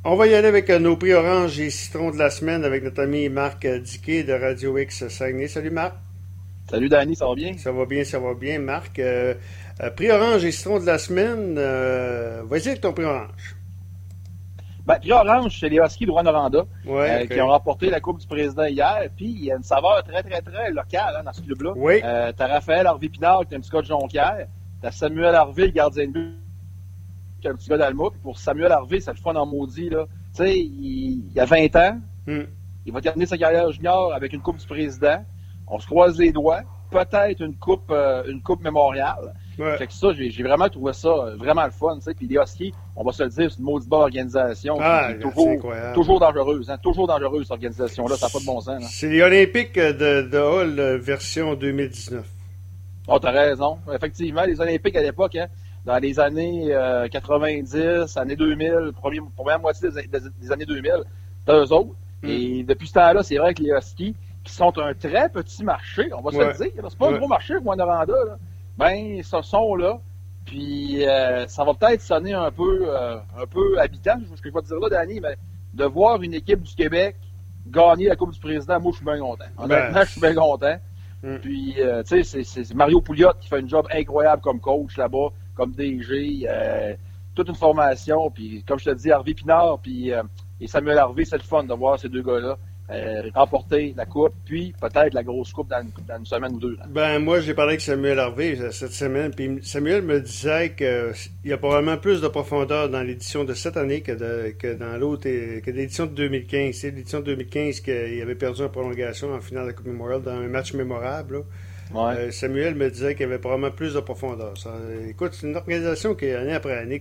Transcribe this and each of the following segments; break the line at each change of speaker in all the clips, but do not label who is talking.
On va y aller avec nos prix orange et citron de la semaine avec notre ami Marc Diquet de Radio X Saguenay. Salut Marc.
Salut Danny, ça va bien?
Ça va bien Marc. Prix orange et citron de la semaine, vas-y avec ton prix orange.
Ben, prix orange, c'est les Huskies de Rwanda
Ouais, okay.
Qui ont remporté la Coupe du Président hier. Puis il y a une saveur très, très, très locale dans ce club-là.
Oui.
T'as Raphaël Harvey-Pinard qui est un petit gars de Jonquière. T'as Samuel Harvey, le gardien de but, qui est un petit gars d'Alma. Puis pour Samuel Harvey, c'est le fun en maudit. Tu sais, il a 20 ans. Il va terminer sa carrière junior avec une Coupe du Président. On se croise les doigts. Peut-être une coupe mémoriale.
Ouais.
Fait que ça, j'ai vraiment trouvé ça vraiment le fun. T'sais. Puis les Huskies, on va se le dire, c'est une maudite bonne organisation. Toujours dangereuse. Hein? Toujours dangereuse, cette organisation-là. Ça n'a pas de bon sens. Hein?
C'est les Olympiques de Hall version 2019.
Oh, t'as raison. Effectivement, les Olympiques à l'époque, hein, dans les années 90, années 2000, première moitié des années 2000, c'était eux autres. Et depuis ce temps-là, c'est vrai que les Huskies, qui sont un très petit marché, on va se le dire. C'est pas un gros marché, Rwanda, là. Ben, ils sont là. Puis, ça va peut-être sonner un peu habitant, ce que je vais te dire là, Danny, mais de voir une équipe du Québec gagner la Coupe du Président, moi, je suis bien content. Honnêtement, je suis bien content. Puis, tu sais, c'est Mario Pouliot qui fait un job incroyable comme coach là-bas, comme DG, toute une formation. Puis, comme je te dis, Harvey Pinard et Samuel Harvey, c'est le fun de voir ces deux gars-là remporter la coupe, puis peut-être la grosse coupe dans une semaine ou deux. Là.
Ben, moi, j'ai parlé avec Samuel Harvey cette semaine, puis Samuel me disait qu'il y a probablement plus de profondeur dans l'édition de cette année que dans l'autre, que l'édition de 2015. C'est l'édition de 2015 qu'il avait perdu en prolongation en finale de la Coupe Memorial dans un match mémorable.
Ouais.
Samuel me disait qu'il y avait probablement plus de profondeur. Écoute, c'est une organisation qui, année après année,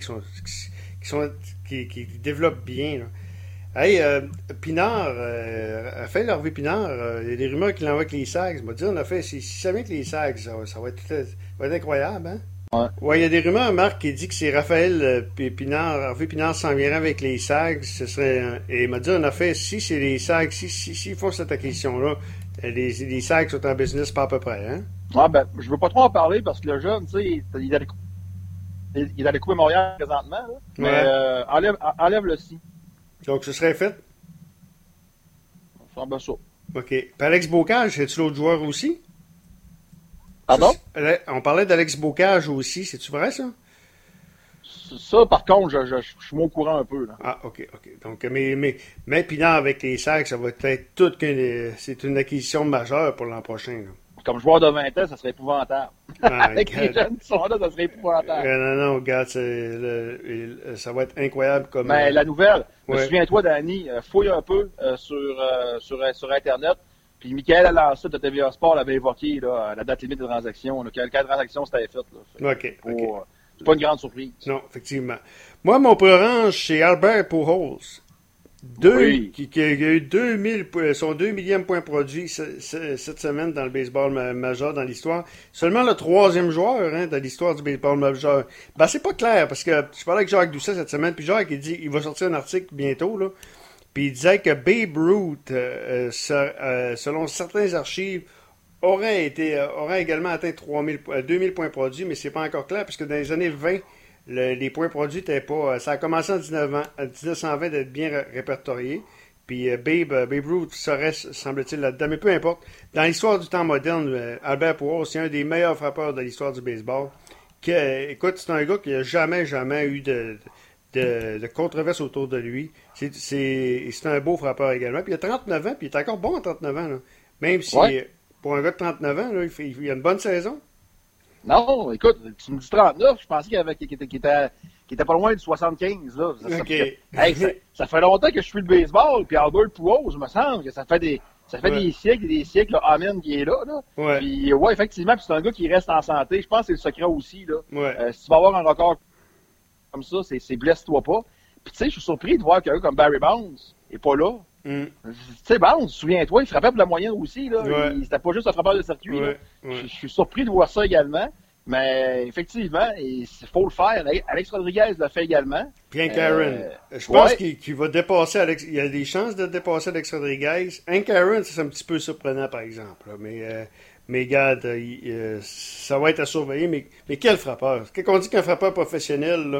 qui développe bien. Là. Hey, Pinard, Raphaël Harvey Pinard, il y a des rumeurs qu'il envoie avec les Sags. Il m'a dit, si ça vient avec les Sags, ça va être incroyable, hein?
Ouais.
Ouais, il y a des rumeurs, Marc, qui dit que c'est Raphaël Pinard, Harvey Pinard s'en viendrait avec les Sags. Et il m'a dit, en effet, si c'est les Sags, s'ils font cette acquisition-là, les Sags sont en business pas à peu près, hein?
Ouais, ben, je veux pas trop en parler parce que le jeune, tu sais, il est dans les Coupes Mémoriales présentement, là, mais enlève le si.
Donc, ce serait fait?
Ça ressemble à ça.
OK. Puis Alex Bocage, c'est-tu l'autre joueur aussi?
Pardon?
On parlait d'Alex Bocage aussi. C'est-tu vrai, ça?
Ça, par contre, je suis moins au courant un peu. Là.
Ah, OK. Donc, mais Pinard avec les Sacs, ça va être c'est une acquisition majeure pour l'an prochain. Là.
Comme joueur de 20 ans, ça serait épouvantable. Avec les jeunes qui sont là, ça serait épouvantable.
Non, regarde, ça va être incroyable comme...
Mais la nouvelle, souviens-toi, Danny, fouille un peu sur Internet. Puis Michael Alancet de TVA Sport l'avait évoqué là, la date limite de transaction. Quelle transaction c'était faite.
OK.
C'est pas une grande surprise.
Non, effectivement. Moi, mon prix orange, c'est Albert Pujols. Qui a eu son 2 millième point produit cette semaine dans le baseball majeur dans l'histoire. Seulement le 3e joueur dans l'histoire du baseball majeur. Ben, c'est pas clair, parce que je parlais avec Jacques Doucet cette semaine, puis Jacques, il va sortir un article bientôt, là, puis il disait que Babe Ruth, selon certains archives, aurait également atteint 2000 points produits, mais c'est pas encore clair, parce que dans les années 20, les points produits n'étaient pas... Ça a commencé en 1920 d'être bien répertorié. Puis Babe Ruth serait, semble-t-il, là-dedans. Mais peu importe. Dans l'histoire du temps moderne, Albert Pujols, c'est un des meilleurs frappeurs de l'histoire du baseball. Écoute, c'est un gars qui n'a jamais eu de controverse autour de lui. C'est un beau frappeur également. Puis il a 39 ans, puis il est encore bon à 39 ans. Là. Même si, pour un gars de 39 ans, là, il a une bonne saison.
Non, écoute, tu me dis 39, je pensais qu'il était pas loin du 75, là. Ça fait longtemps que je suis le baseball, puis Albert Pujols, je me semble que ça fait des siècles et des siècles, là, Amen qui est là.
Ouais.
Puis, effectivement, puis c'est un gars qui reste en santé. Je pense que c'est le secret aussi, là.
Ouais.
Si tu vas avoir un record comme ça, c'est blesse-toi pas. Puis, tu sais, je suis surpris de voir qu'un gars comme Barry Bonds est pas là. Tu sais, Bonds, souviens-toi, il frappait pour la moyenne aussi, là. C'était pas juste un frappeur de circuit, là. Je suis surpris de voir ça également. Mais effectivement, il faut le faire. Alex Rodriguez l'a fait également.
Puis Hank Aaron. Je pense qu'il va dépasser Alex. Il y a des chances de dépasser Alex Rodriguez. Hank Aaron, c'est un petit peu surprenant, par exemple. Mais regarde, ça va être à surveiller. Mais quel frappeur. Quand on dit qu'un frappeur professionnel, là,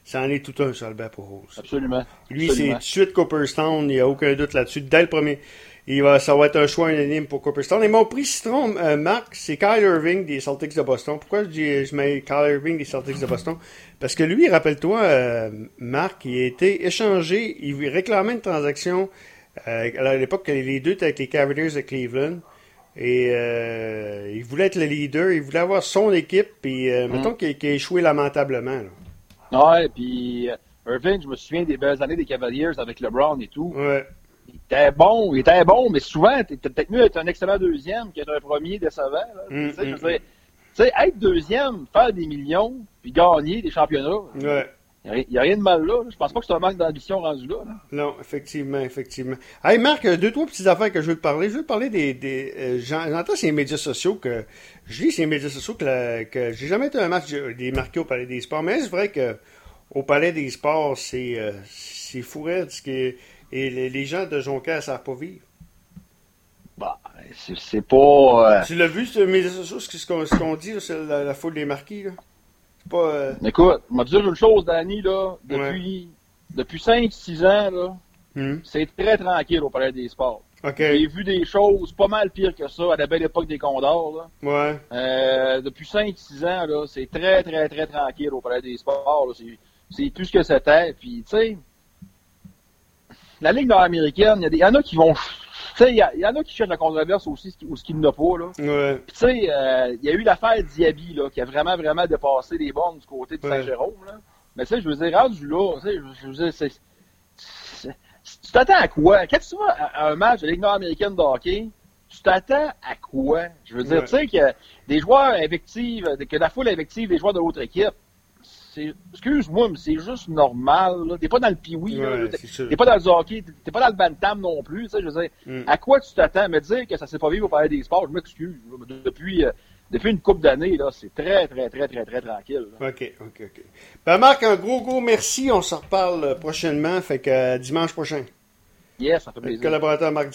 c'en est tout un sur Albert Pujols.
Absolument.
Lui, c'est tout de suite Cooperstown, il n'y a aucun doute là-dessus. Dès le premier, ça va être un choix unanime pour Cooperstown. Et mon prix citron, Marc, c'est Kyle Irving des Celtics de Boston. Pourquoi je mets Kyle Irving des Celtics de Boston? Parce que lui, rappelle-toi, Marc, il a été échangé, il réclamait une transaction à l'époque que les deux étaient avec les Cavaliers de Cleveland. Et il voulait être le leader, il voulait avoir son équipe, puis mettons qu'il a échoué lamentablement.
Là. Ouais, puis Irving, je me souviens des belles années des Cavaliers avec LeBron et tout.
Ouais.
Il était bon, mais souvent, t'es peut-être mieux être un excellent deuxième qu'être un premier décevant. Là. Tu sais, être deuxième, faire des millions, puis gagner des championnats.
Ouais.
Il n'y a rien de mal là. Je pense pas que c'est un manque d'ambition rendu là.
Non, effectivement. Hey Marc, 2-3 petites affaires que je veux te parler. Je veux te parler j'entends ces médias sociaux que je lis ces médias sociaux que j'ai jamais été un match des marqués au Palais des Sports, mais c'est vrai que au Palais des Sports, c'est fou raide et les gens de Jonquière ne savent pas vivre.
Bah, c'est pas.
Tu l'as vu sur les médias sociaux, ce qu'on dit là, sur la foule des marquis là? Pas,
Écoute, je vais te dire une chose, Danny, là, depuis 5-6 ans, là, c'est très tranquille au Palais des Sports.
Okay.
J'ai vu des choses pas mal pires que ça à la belle époque des Condors. Là.
Ouais.
Depuis 5-6 ans, là, c'est très, très, très tranquille au Palais des Sports. Là. C'est plus ce que c'était. Puis, tu sais, la Ligue nord-américaine, il y en a qui vont... Tu sais, il y en a qui cherchent la controverse aussi, ou ce qu'il n'a pas, là.
Ouais.
Puis, tu sais, il y a eu l'affaire Diaby, là, qui a vraiment, vraiment dépassé les bornes du côté de Saint-Jérôme, là. Mais, tu sais, je veux dire, rendu là, tu sais, je veux dire, tu t'attends à quoi? Quand tu vas à un match de Ligue nord-américaine de hockey, tu t'attends à quoi? Je veux dire, tu sais, que des joueurs invectives, que la foule invective des joueurs de l'autre équipe, excuse-moi, mais c'est juste normal. Là. T'es pas dans le pee-wee, t'es pas dans le hockey, t'es pas dans le bantam non plus. Tu sais, je veux dire, à quoi tu t'attends? Me dire que ça s'est pas vivre au Palais des Sports, je m'excuse. Depuis une couple d'années, là, c'est très, très, très, très, très tranquille. Là.
OK. Ben Marc, un gros merci. On se reparle prochainement. Fait que dimanche prochain.
Yes, ça fait plaisir.
Collaborateur Marc